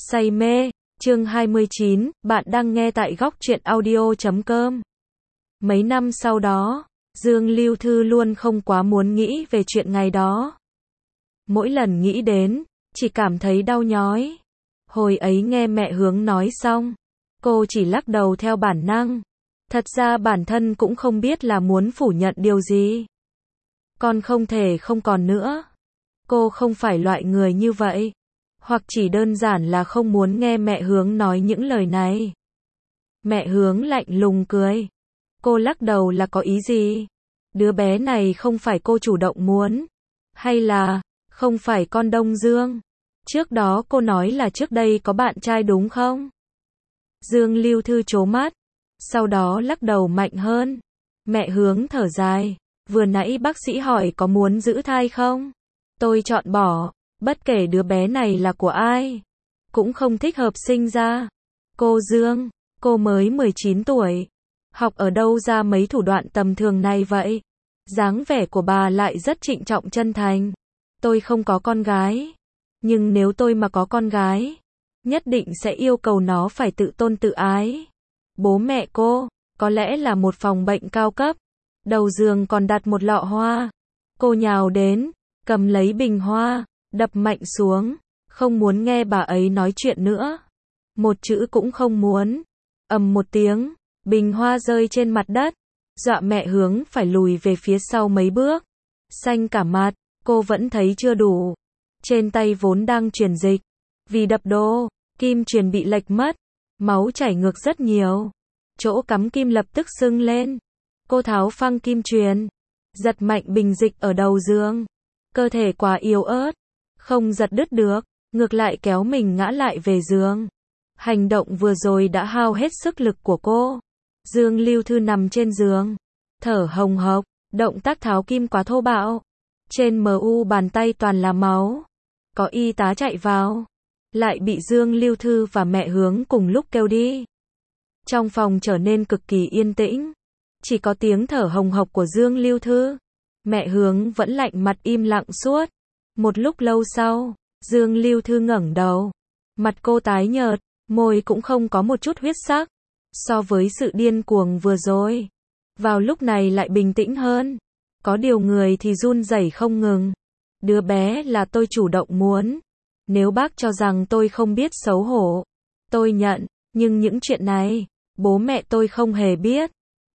Say mê, chương 29, bạn đang nghe tại góc truyện audio.com. Mấy năm sau đó, Dương Lưu Thư luôn không quá muốn nghĩ về chuyện ngày đó. Mỗi lần nghĩ đến, chỉ cảm thấy đau nhói. Hồi ấy nghe mẹ Hướng nói xong, cô chỉ lắc đầu theo bản năng. Thật ra bản thân cũng không biết là muốn phủ nhận điều gì. Con không thể không còn nữa. Cô không phải loại người như vậy. Hoặc chỉ đơn giản là không muốn nghe mẹ Hướng nói những lời này. Mẹ Hướng lạnh lùng cười. Cô lắc đầu là có ý gì? Đứa bé này không phải cô chủ động muốn. Hay là, không phải con Đông Dương? Trước đó cô nói là trước đây có bạn trai đúng không? Dương Lưu Thư trố mắt. Sau đó lắc đầu mạnh hơn. Mẹ Hướng thở dài. Vừa nãy bác sĩ hỏi có muốn giữ thai không? Tôi chọn bỏ. Bất kể đứa bé này là của ai, cũng không thích hợp sinh ra. Cô Dương, cô mới 19 tuổi. Học ở đâu ra mấy thủ đoạn tầm thường này vậy? Dáng vẻ của bà lại rất trịnh trọng chân thành. Tôi không có con gái. Nhưng nếu tôi mà có con gái, nhất định sẽ yêu cầu nó phải tự tôn tự ái. Bố mẹ cô, có lẽ là một phòng bệnh cao cấp. Đầu giường còn đặt một lọ hoa. Cô nhào đến, cầm lấy bình hoa. Đập mạnh xuống, không muốn nghe bà ấy nói chuyện nữa. Một chữ cũng không muốn. Ầm một tiếng, bình hoa rơi trên mặt đất, dọa mẹ Hướng phải lùi về phía sau mấy bước. Xanh cả mặt, cô vẫn thấy chưa đủ. Trên tay vốn đang truyền dịch, vì đập đô, kim truyền bị lệch mất, máu chảy ngược rất nhiều. Chỗ cắm kim lập tức sưng lên. Cô tháo phăng kim truyền, giật mạnh bình dịch ở đầu giường. Cơ thể quá yếu ớt, không giật đứt được, ngược lại kéo mình ngã lại về giường. Hành động vừa rồi đã hao hết sức lực của cô. Dương Lưu Thư nằm trên giường, thở hồng hộc, động tác tháo kim quá thô bạo. Trên mu bàn tay toàn là máu. Có y tá chạy vào, lại bị Dương Lưu Thư và mẹ Hướng cùng lúc kêu đi. Trong phòng trở nên cực kỳ yên tĩnh, chỉ có tiếng thở hồng hộc của Dương Lưu Thư. Mẹ Hướng vẫn lạnh mặt im lặng suốt. Một lúc lâu sau, Dương Lưu Thư ngẩng đầu. Mặt cô tái nhợt, môi cũng không có một chút huyết sắc. So với sự điên cuồng vừa rồi, vào lúc này lại bình tĩnh hơn. Có điều người thì run rẩy không ngừng. Đứa bé là tôi chủ động muốn. Nếu bác cho rằng tôi không biết xấu hổ, tôi nhận. Nhưng những chuyện này, bố mẹ tôi không hề biết.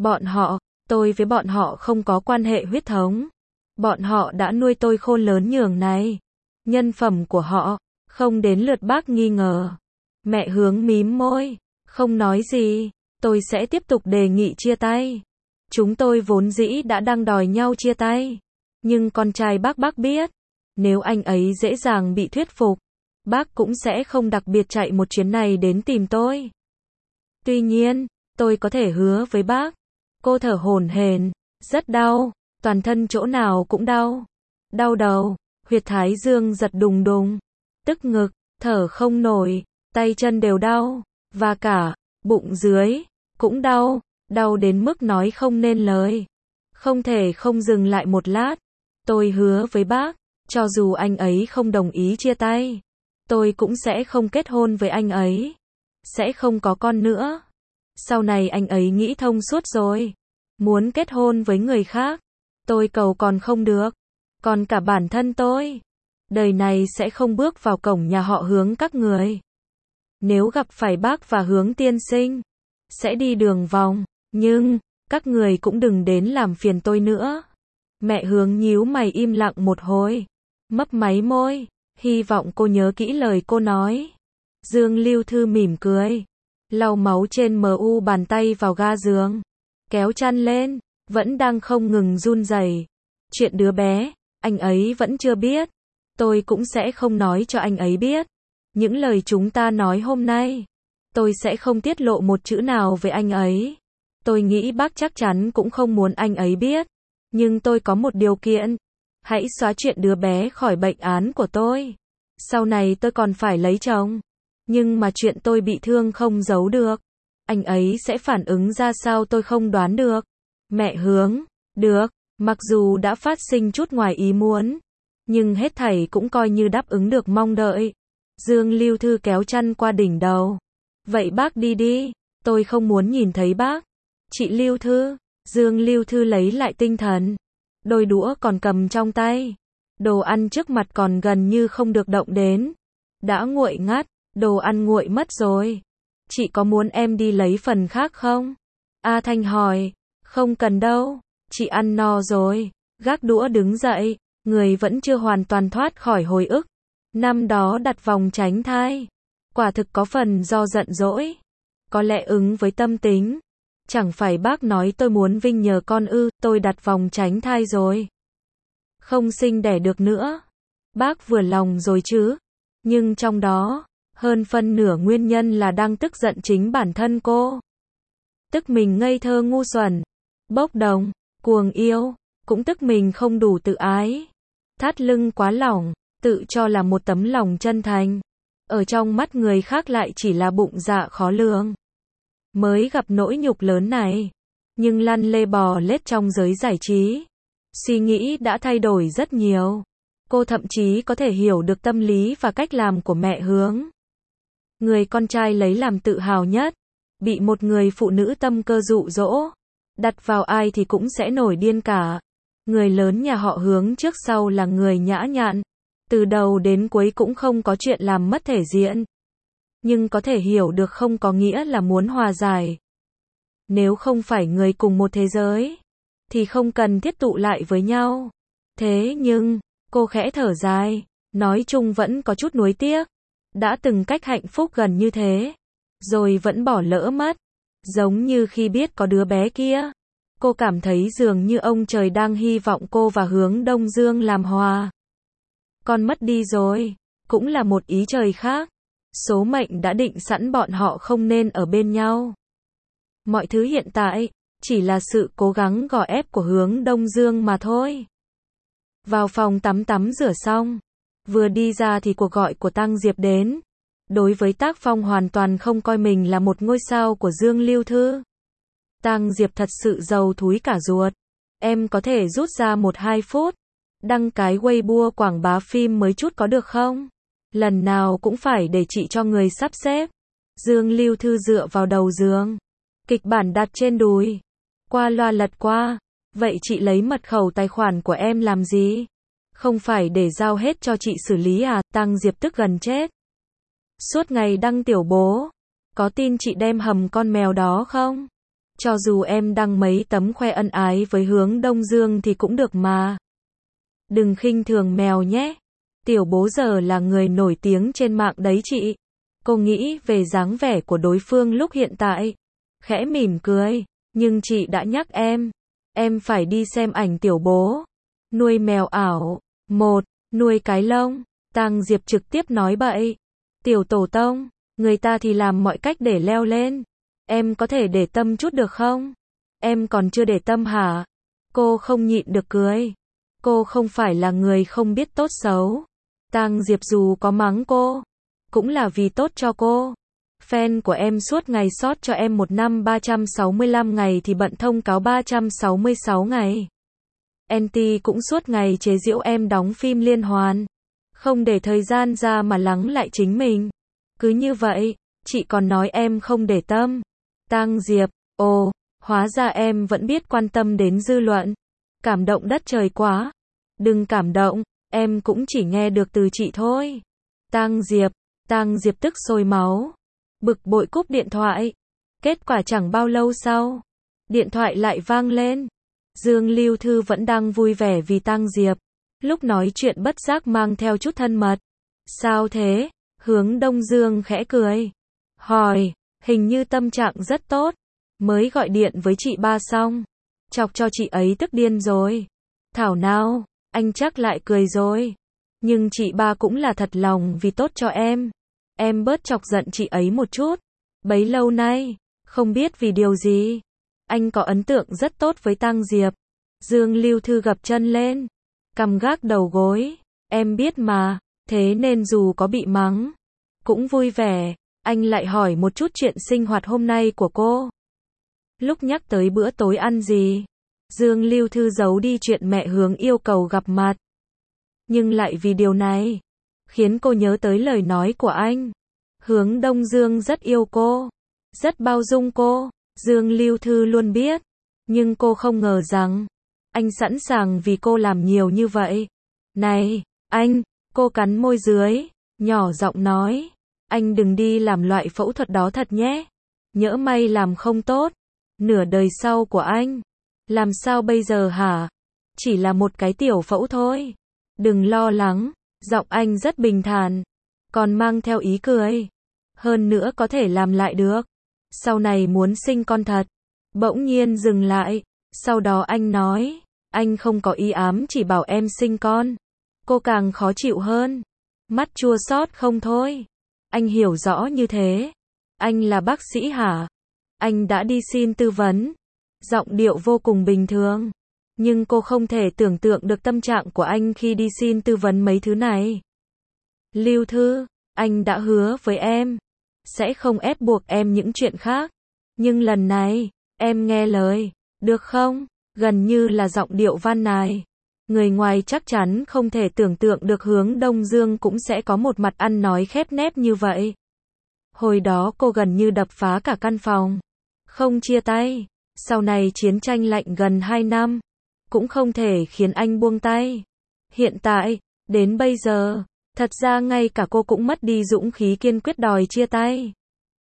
Tôi với bọn họ không có quan hệ huyết thống. Bọn họ đã nuôi tôi khôn lớn nhường này. Nhân phẩm của họ, không đến lượt bác nghi ngờ. Mẹ Hướng mím môi, không nói gì. Tôi sẽ tiếp tục đề nghị chia tay. Chúng tôi vốn dĩ đã đang đòi nhau chia tay. Nhưng con trai bác biết. Nếu anh ấy dễ dàng bị thuyết phục, bác cũng sẽ không đặc biệt chạy một chuyến này đến tìm tôi. Tuy nhiên, tôi có thể hứa với bác. Cô thở hổn hển, rất đau. Toàn thân chỗ nào cũng đau. Đau đầu, huyệt thái dương giật đùng đùng. Tức ngực, thở không nổi, tay chân đều đau. Và cả, bụng dưới, cũng đau. Đau đến mức nói không nên lời. Không thể không dừng lại một lát. Tôi hứa với bác, cho dù anh ấy không đồng ý chia tay, tôi cũng sẽ không kết hôn với anh ấy. Sẽ không có con nữa. Sau này anh ấy nghĩ thông suốt rồi. Muốn kết hôn với người khác. Tôi cầu còn không được. Còn cả bản thân tôi, đời này sẽ không bước vào cổng nhà họ Hướng các người. Nếu gặp phải bác và Hướng tiên sinh, sẽ đi đường vòng. Nhưng, các người cũng đừng đến làm phiền tôi nữa. Mẹ Hướng nhíu mày im lặng một hồi. Mấp máy môi. Hy vọng cô nhớ kỹ lời cô nói. Dương Lưu Thư mỉm cười. Lau máu trên mu bàn tay vào ga giường. Kéo chăn lên. Vẫn đang không ngừng run rẩy. Chuyện đứa bé, anh ấy vẫn chưa biết. Tôi cũng sẽ không nói cho anh ấy biết. Những lời chúng ta nói hôm nay, tôi sẽ không tiết lộ một chữ nào về anh ấy. Tôi nghĩ bác chắc chắn cũng không muốn anh ấy biết. Nhưng tôi có một điều kiện. Hãy xóa chuyện đứa bé khỏi bệnh án của tôi. Sau này tôi còn phải lấy chồng. Nhưng mà chuyện tôi bị thương không giấu được. Anh ấy sẽ phản ứng ra sao tôi không đoán được. Mẹ Hướng, được, mặc dù đã phát sinh chút ngoài ý muốn, nhưng hết thảy cũng coi như đáp ứng được mong đợi. Dương Lưu Thư kéo chăn qua đỉnh đầu. Vậy bác đi đi, tôi không muốn nhìn thấy bác. Chị Lưu Thư, Dương Lưu Thư lấy lại tinh thần. Đôi đũa còn cầm trong tay. Đồ ăn trước mặt còn gần như không được động đến. Đã nguội ngắt, đồ ăn nguội mất rồi. Chị có muốn em đi lấy phần khác không? A Thanh hỏi. Không cần đâu, chị ăn no rồi. Gác đũa đứng dậy, người vẫn chưa hoàn toàn thoát khỏi hồi ức. Năm đó đặt vòng tránh thai. Quả thực có phần do giận dỗi. Có lẽ ứng với tâm tính. Chẳng phải bác nói tôi muốn vinh nhờ con ư, tôi đặt vòng tránh thai rồi. Không sinh đẻ được nữa. Bác vừa lòng rồi chứ. Nhưng trong đó, hơn phân nửa nguyên nhân là đang tức giận chính bản thân cô. Tức mình ngây thơ ngu xuẩn, bốc đồng, cuồng yêu, cũng tức mình không đủ tự ái. Thắt lưng quá lỏng, tự cho là một tấm lòng chân thành. Ở trong mắt người khác lại chỉ là bụng dạ khó lường. Mới gặp nỗi nhục lớn này, nhưng lăn lê bò lết trong giới giải trí. Suy nghĩ đã thay đổi rất nhiều. Cô thậm chí có thể hiểu được tâm lý và cách làm của mẹ Hướng. Người con trai lấy làm tự hào nhất, bị một người phụ nữ tâm cơ dụ dỗ, đặt vào ai thì cũng sẽ nổi điên cả. Người lớn nhà họ Hướng trước sau là người nhã nhặn, từ đầu đến cuối cũng không có chuyện làm mất thể diện. Nhưng có thể hiểu được không có nghĩa là muốn hòa giải. Nếu không phải người cùng một thế giới, thì không cần thiết tụ lại với nhau. Thế nhưng, cô khẽ thở dài, nói chung vẫn có chút nuối tiếc. Đã từng cách hạnh phúc gần như thế, rồi vẫn bỏ lỡ mất. Giống như khi biết có đứa bé kia, cô cảm thấy dường như ông trời đang hy vọng cô và Hướng Đông Dương làm hòa. Con mất đi rồi, cũng là một ý trời khác. Số mệnh đã định sẵn bọn họ không nên ở bên nhau. Mọi thứ hiện tại, chỉ là sự cố gắng gò ép của Hướng Đông Dương mà thôi. Vào phòng tắm rửa xong, vừa đi ra thì cuộc gọi của Tăng Diệp đến. Đối với tác phong hoàn toàn không coi mình là một ngôi sao của Dương Lưu Thư. Tăng Diệp thật sự giàu thúi cả ruột. Em có thể rút ra 1-2 phút, đăng cái Weibo quảng bá phim mới chút có được không? Lần nào cũng phải để chị cho người sắp xếp. Dương Lưu Thư dựa vào đầu giường, kịch bản đặt trên đùi, qua loa lật qua. Vậy chị lấy mật khẩu tài khoản của em làm gì? Không phải để giao hết cho chị xử lý à? Tăng Diệp tức gần chết. Suốt ngày đăng tiểu bố, có tin chị đem hầm con mèo đó không? Cho dù em đăng mấy tấm khoe ân ái với Hướng Đông Dương thì cũng được mà. Đừng khinh thường mèo nhé. Tiểu bố giờ là người nổi tiếng trên mạng đấy chị. Cô nghĩ về dáng vẻ của đối phương lúc hiện tại. Khẽ mỉm cười. Nhưng chị đã nhắc em phải đi xem ảnh tiểu bố. Nuôi mèo ảo. 1. Nuôi cái lông. Tăng Diệp trực tiếp nói bậy. Tiểu tổ tông, người ta thì làm mọi cách để leo lên. Em có thể để tâm chút được không? Em còn chưa để tâm hả? Cô không nhịn được cười. Cô không phải là người không biết tốt xấu. Tăng Diệp dù có mắng cô, cũng là vì tốt cho cô. Fan của em suốt ngày sót cho em 1 năm 365 ngày thì bận thông cáo 366 ngày. NT cũng suốt ngày chế giễu em đóng phim liên hoàn. Không để thời gian ra mà lắng lại chính mình. Cứ như vậy, chị còn nói em không để tâm. Tăng Diệp, ồ, hóa ra em vẫn biết quan tâm đến dư luận. Cảm động đất trời quá. Đừng cảm động, em cũng chỉ nghe được từ chị thôi. Tăng Diệp tức sôi máu. Bực bội cúp điện thoại. Kết quả chẳng bao lâu sau, điện thoại lại vang lên. Dương Lưu Thư vẫn đang vui vẻ vì Tăng Diệp. Lúc nói chuyện bất giác mang theo chút thân mật. Sao thế? Hướng Đông Dương khẽ cười. Hỏi, hình như tâm trạng rất tốt. Mới gọi điện với chị ba xong. Chọc cho chị ấy tức điên rồi. Thảo nào, anh chắc lại cười rồi. Nhưng chị ba cũng là thật lòng vì tốt cho em. Em bớt chọc giận chị ấy một chút. Bấy lâu nay, không biết vì điều gì, anh có ấn tượng rất tốt với Tăng Diệp. Dương Lưu Thư gập chân lên, cằm gác đầu gối. Em biết mà, thế nên dù có bị mắng, cũng vui vẻ. Anh lại hỏi một chút chuyện sinh hoạt hôm nay của cô. Lúc nhắc tới bữa tối ăn gì, Dương Lưu Thư giấu đi chuyện mẹ Hướng yêu cầu gặp mặt. Nhưng lại vì điều này, khiến cô nhớ tới lời nói của anh. Hướng Đông Dương rất yêu cô, rất bao dung cô, Dương Lưu Thư luôn biết. Nhưng cô không ngờ rằng, anh sẵn sàng vì cô làm nhiều như vậy. Này, anh, cô cắn môi dưới, nhỏ giọng nói, anh đừng đi làm loại phẫu thuật đó thật nhé. Nhỡ may làm không tốt, nửa đời sau của anh, làm sao bây giờ hả? Chỉ là một cái tiểu phẫu thôi. Đừng lo lắng, giọng anh rất bình thản, còn mang theo ý cười. Hơn nữa có thể làm lại được. Sau này muốn sinh con thật. Bỗng nhiên dừng lại, sau đó anh nói, anh không có ý ám chỉ bảo em sinh con. Cô càng khó chịu hơn, mắt chua xót không thôi. Anh hiểu rõ như thế. Anh là bác sĩ hả? Anh đã đi xin tư vấn. Giọng điệu vô cùng bình thường. Nhưng cô không thể tưởng tượng được tâm trạng của anh khi đi xin tư vấn mấy thứ này. Lưu Thư, anh đã hứa với em, sẽ không ép buộc em những chuyện khác. Nhưng lần này, em nghe lời, được không? Gần như là giọng điệu van nài. Người ngoài chắc chắn không thể tưởng tượng được Hướng Đông Dương cũng sẽ có một mặt ăn nói khép nép như vậy. Hồi đó cô gần như đập phá cả căn phòng. Không chia tay. Sau này chiến tranh lạnh gần 2 năm. Cũng không thể khiến anh buông tay. Hiện tại, đến bây giờ, thật ra ngay cả cô cũng mất đi dũng khí kiên quyết đòi chia tay.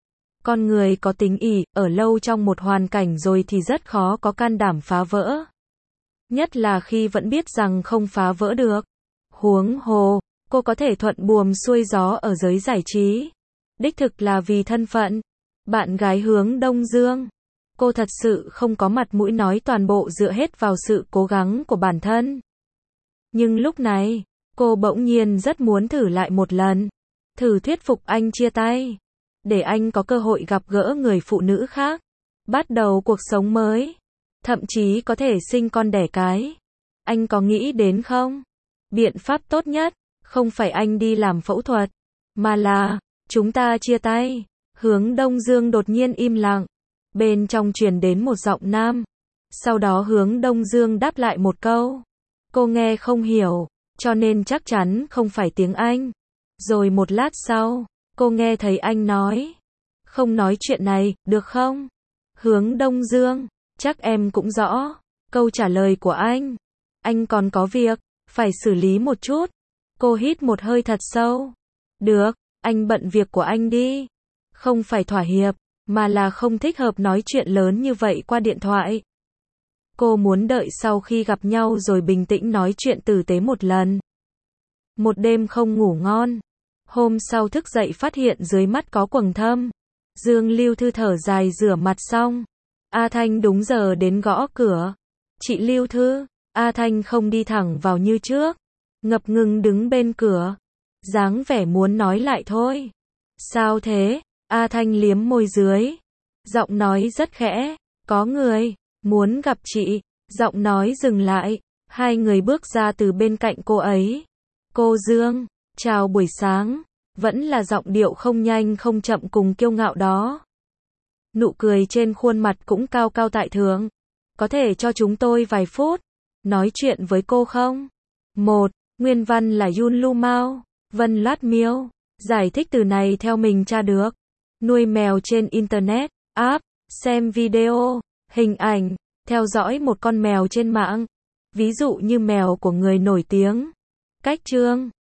Con người có tính ỷ, ở lâu trong một hoàn cảnh rồi thì rất khó có can đảm phá vỡ. Nhất là khi vẫn biết rằng không phá vỡ được. Huống hồ, cô có thể thuận buồm xuôi gió ở giới giải trí. Đích thực là vì thân phận. Bạn gái Hướng Đông Dương. Cô thật sự không có mặt mũi nói toàn bộ dựa hết vào sự cố gắng của bản thân. Nhưng lúc này, cô bỗng nhiên rất muốn thử lại một lần. Thử thuyết phục anh chia tay. Để anh có cơ hội gặp gỡ người phụ nữ khác. Bắt đầu cuộc sống mới. Thậm chí có thể sinh con đẻ cái. Anh có nghĩ đến không? Biện pháp tốt nhất, không phải anh đi làm phẫu thuật, mà là, chúng ta chia tay. Hướng Đông Dương đột nhiên im lặng. Bên trong truyền đến một giọng nam. Sau đó Hướng Đông Dương đáp lại một câu. Cô nghe không hiểu, cho nên chắc chắn không phải tiếng Anh. Rồi một lát sau, cô nghe thấy anh nói. Không nói chuyện này, được không? Hướng Đông Dương, chắc em cũng rõ. Câu trả lời của anh. Anh còn có việc, phải xử lý một chút. Cô hít một hơi thật sâu. Được, anh bận việc của anh đi. Không phải thỏa hiệp, mà là không thích hợp nói chuyện lớn như vậy qua điện thoại. Cô muốn đợi sau khi gặp nhau rồi bình tĩnh nói chuyện tử tế một lần. Một đêm không ngủ ngon. Hôm sau thức dậy phát hiện dưới mắt có quầng thâm. Dương Lưu Thư thở dài rửa mặt xong. A Thanh đúng giờ đến gõ cửa. Chị Lưu Thư. A Thanh không đi thẳng vào như trước. Ngập ngừng đứng bên cửa. Dáng vẻ muốn nói lại thôi. Sao thế? A Thanh liếm môi dưới. Giọng nói rất khẽ. Có người. Muốn gặp chị. Giọng nói dừng lại. Hai người bước ra từ bên cạnh cô ấy. Cô Dương. Chào buổi sáng. Vẫn là giọng điệu không nhanh không chậm cùng kiêu ngạo đó. Nụ cười trên khuôn mặt cũng cao cao tại thượng. Có thể cho chúng tôi vài phút nói chuyện với cô không? 1. Nguyên văn là Yun Lu Mao, Vân Loát Miêu. Giải thích từ này theo mình tra được. Nuôi mèo trên Internet, app, xem video, hình ảnh, theo dõi một con mèo trên mạng. Ví dụ như mèo của người nổi tiếng. Cách chương